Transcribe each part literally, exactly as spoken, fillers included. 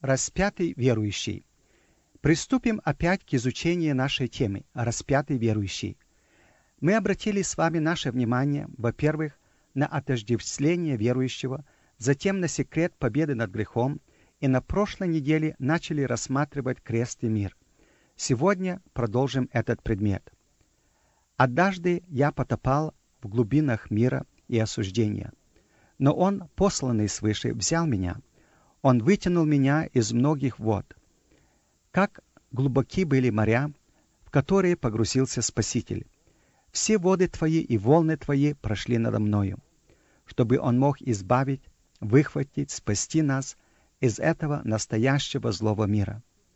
Распятый верующий. Приступим опять к изучению нашей темы «Распятый верующий». Мы обратили с вами наше внимание, во-первых, на отождествление верующего, затем на секрет победы над грехом, и на прошлой неделе начали рассматривать крест и мир. Сегодня продолжим этот предмет. «Однажды я потопал в глубинах мира и осуждения, но Он, посланный свыше, взял меня. Он вытянул меня из многих вод. Как глубоки были моря, в которые погрузился Спаситель. Все воды Твои и волны Твои прошли надо мною, чтобы Он мог избавить, выхватить, спасти нас из этого настоящего злого мира.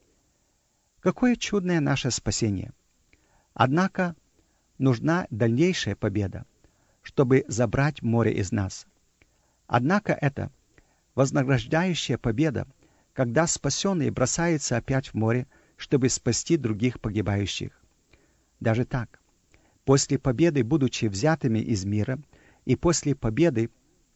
Какое чудное наше спасение! Однако нужна дальнейшая победа, чтобы забрать море из нас. Однако это вознаграждающая победа, когда спасенные бросаются опять в море, чтобы спасти других погибающих. Даже так, после победы, будучи взятыми из мира, и после победы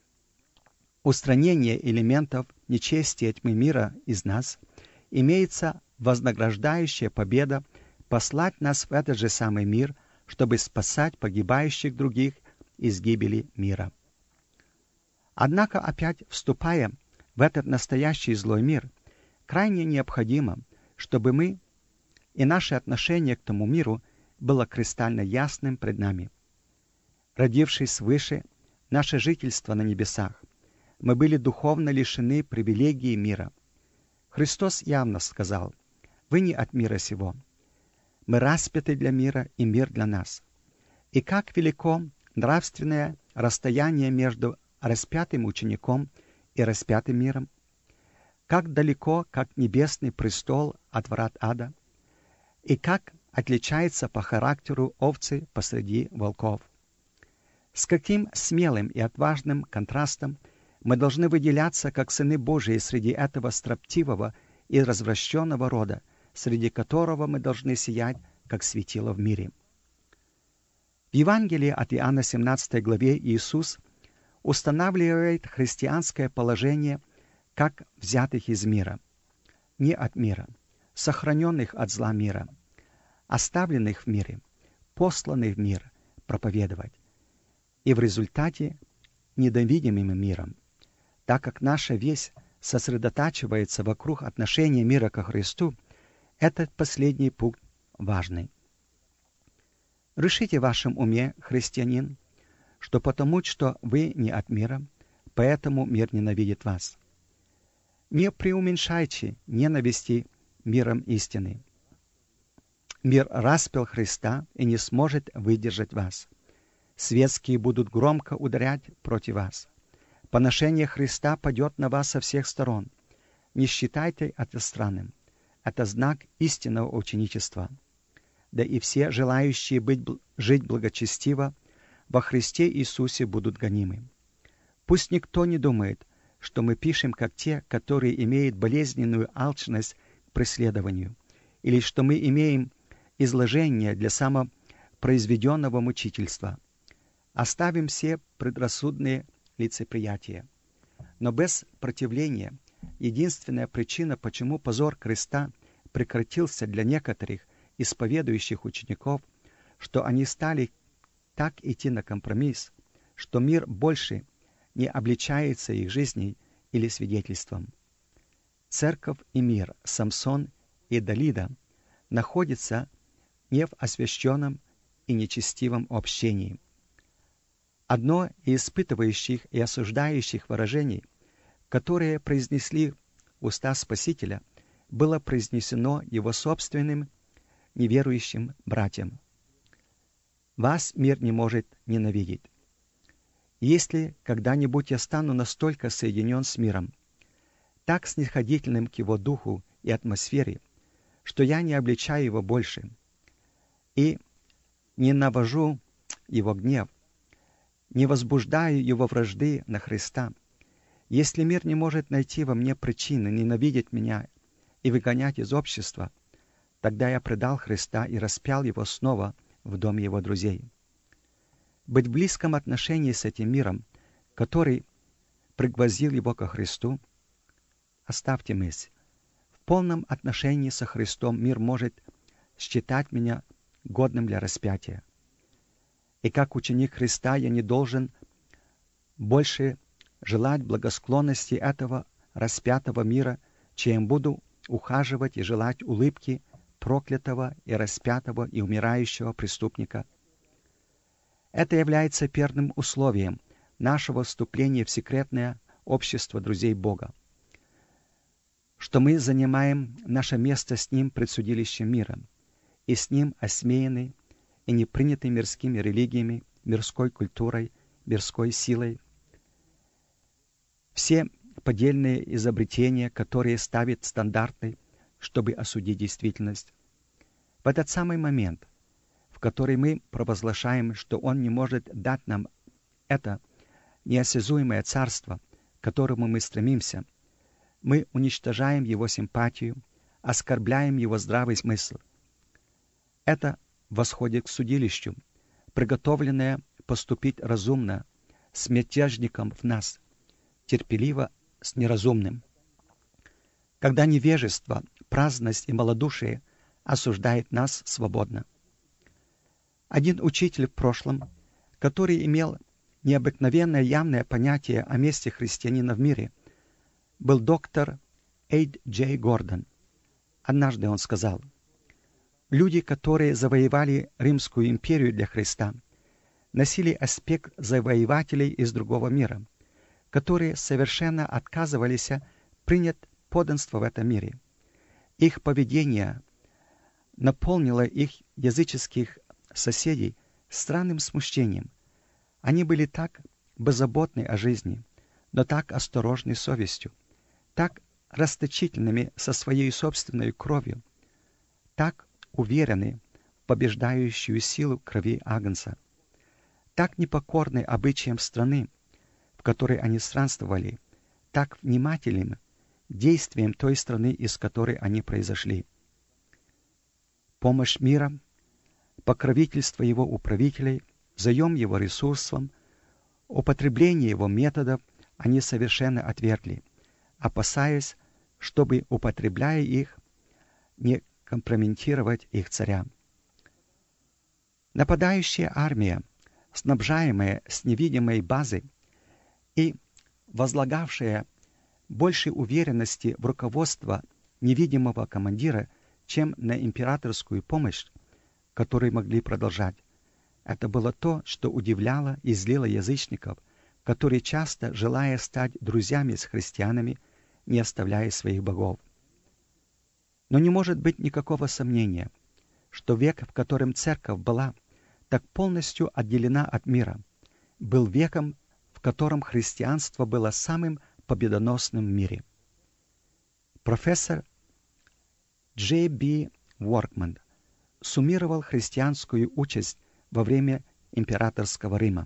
устранения элементов нечестия тьмы мира из нас, имеется вознаграждающая победа послать нас в этот же самый мир, чтобы спасать погибающих других из гибели мира. Однако, опять вступая в этот настоящий злой мир, крайне необходимо, чтобы мы и наше отношение к тому миру было кристально ясным пред нами. Родившись свыше, наше жительство на небесах, мы были духовно лишены привилегий мира. Христос явно сказал: «Вы не от мира сего. Мы распяты для мира, и мир для нас». И как велико нравственное расстояние между распятым учеником и распятым миром, как далеко, как небесный престол от врат ада, и как отличается по характеру овцы посреди волков. С каким смелым и отважным контрастом мы должны выделяться, как сыны Божии, среди этого строптивого и развращенного рода, среди которого мы должны сиять, как светило в мире. В Евангелии от Иоанна семнадцатой главе Иисус устанавливает христианское положение как взятых из мира, не от мира, сохраненных от зла мира, оставленных в мире, посланных в мир проповедовать, и в результате ненавидимым миром, так как наша весть сосредотачивается вокруг отношения мира ко Христу. Этот последний пункт важный. Решите в вашем уме, христианин, что потому, что вы не от мира, поэтому мир ненавидит вас. Не преуменьшайте ненависти миром истины. Мир распял Христа и не сможет выдержать вас. Светские будут громко ударять против вас. Поношение Христа падет на вас со всех сторон. Не считайте это странным. Это знак истинного ученичества. Да и все желающие быть, жить благочестиво во Христе Иисусе будут гонимы. Пусть никто не думает, что мы пишем как те, которые имеют болезненную алчность к преследованию, или что мы имеем изложение для самопроизведенного мучительства. Оставим все предрассудные лицеприятия. Но без противления единственная причина, почему позор креста прекратился для некоторых исповедующих учеников, что они стали так идти на компромисс, что мир больше не обличается их жизней или свидетельством. Церковь и мир, Самсон и Далида находятся не в освященном и нечестивом общении. Одно из испытывающих и осуждающих выражений, которые произнесли уста Спасителя, было произнесено его собственным неверующим братьям. «Вас мир не может ненавидеть. Если когда-нибудь я стану настолько соединен с миром, так снисходительным к его духу и атмосфере, что я не обличаю его больше и не навожу его гнев, не возбуждаю его вражды на Христа, если мир не может найти во мне причины ненавидеть меня и выгонять из общества, тогда я предал Христа и распял его снова в доме его друзей. Быть в близком отношении с этим миром, который пригвоздил его ко Христу, оставьте мысль, полном отношении со Христом мир может считать меня годным для распятия. И как ученик Христа я не должен больше желать благосклонности этого распятого мира, чем буду ухаживать и желать улыбки проклятого и распятого и умирающего преступника. Это является первым условием нашего вступления в секретное общество друзей Бога, что мы занимаем наше место с Ним пред судилищем мира, и с Ним осмеяны и не приняты мирскими религиями, мирской культурой, мирской силой. Все поддельные изобретения, которые ставят стандарты, чтобы осудить действительность. В этот самый момент, в который мы провозглашаем, что Он не может дать нам это неосязуемое царство, к которому мы стремимся, мы уничтожаем Его симпатию, оскорбляем Его здравый смысл. Это восходит к судилищу, приготовленное поступить разумно с мятежником в нас, терпеливо с неразумным. Когда невежество, праздность и малодушие осуждает нас свободно. Один учитель в прошлом, который имел необыкновенное явное понятие о месте христианина в мире, был доктор Эйд Джей Гордон. Однажды он сказал: «Люди, которые завоевали Римскую империю для Христа, носили аспект завоевателей из другого мира, которые совершенно отказывались принять подданство в этом мире. Их поведение наполнило их языческих соседей странным смущением. Они были так беззаботны о жизни, но так осторожны совестью, так расточительными со своей собственной кровью, так уверены в побеждающую силу крови Агнца, так непокорны обычаям страны, в которой они странствовали, так внимательны действиям той страны, из которой они произошли. Помощь мира, покровительство его управителей, заем его ресурсом, употребление его методов они совершенно отвергли, опасаясь, чтобы, употребляя их, не компрометировать их царя. Нападающая армия, снабжаемая с невидимой базы и возлагавшая больше уверенности в руководство невидимого командира, чем на императорскую помощь, которую могли продолжать. Это было то, что удивляло и злило язычников, которые часто, желая стать друзьями с христианами, не оставляя своих богов. Но не может быть никакого сомнения, что век, в котором церковь была так полностью отделена от мира, был веком, в котором христианство было самым победоносным в мире. Профессор Джей Би Воркман суммировал христианскую участь во время императорского Рима.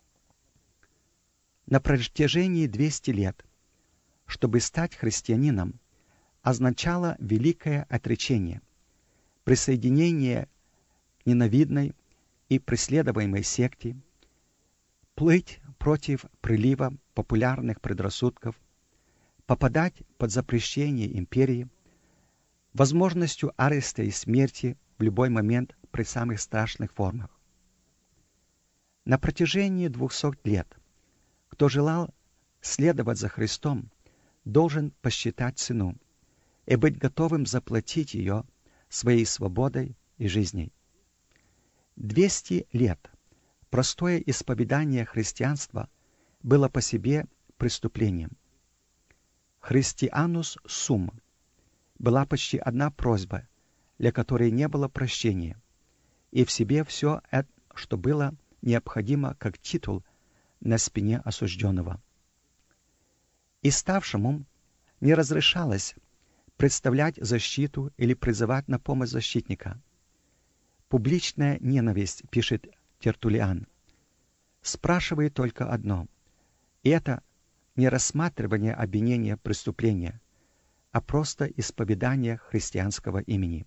На протяжении двухсот лет, чтобы стать христианином, означало великое отречение, присоединение к ненавидной и преследуемой секте, плыть против прилива популярных предрассудков, попадать под запрещение империи, возможностью ареста и смерти в любой момент при самых страшных формах. На протяжении двухсот лет, кто желал следовать за Христом, должен посчитать цену и быть готовым заплатить ее своей свободой и жизнью. двести лет простое исповедание христианства было по себе преступлением. Христианус сум была почти одна просьба, для которой не было прощения, и в себе все это, что было необходимо как титул на спине осужденного. И ставшему не разрешалось представлять защиту или призывать на помощь защитника. Публичная ненависть, пишет Тертуллиан, спрашивает только одно, и это не рассматривание обвинения преступления, а просто исповедание христианского имени.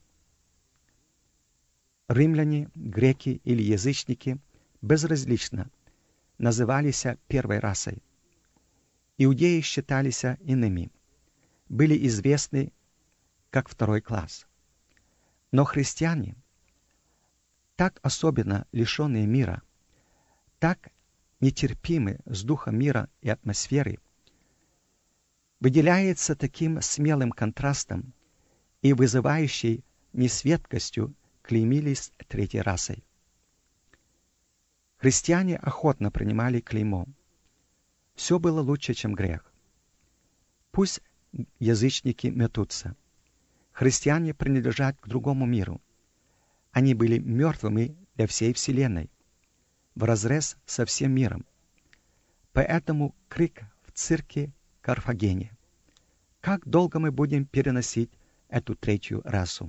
Римляне, греки или язычники безразлично назывались первой расой. Иудеи считались иными, были известны как второй класс. Но христиане, так особенно лишенные мира, так нетерпимы с духом мира и атмосферы, выделяется таким смелым контрастом и вызывающей несветкостью клеймились третьей расой. Христиане охотно принимали клеймо. Все было лучше, чем грех. Пусть язычники метутся. Христиане принадлежат к другому миру. Они были мертвыми для всей вселенной, вразрез со всем миром. Поэтому крик в цирке Карфагене: как долго мы будем переносить эту третью расу?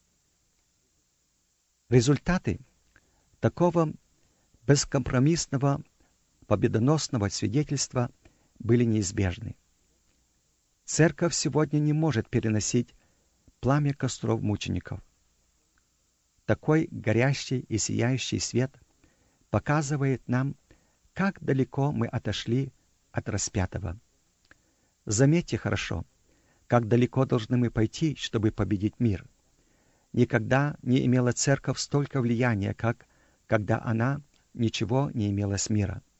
Результаты такого бескомпромиссного победоносного свидетельства были неизбежны. Церковь сегодня не может переносить пламя костров мучеников. Такой горящий и сияющий свет показывает нам, как далеко мы отошли от распятого. Заметьте хорошо, как далеко должны мы пойти, чтобы победить мир. Никогда не имела церковь столько влияния, как когда она ничего не имела с мира.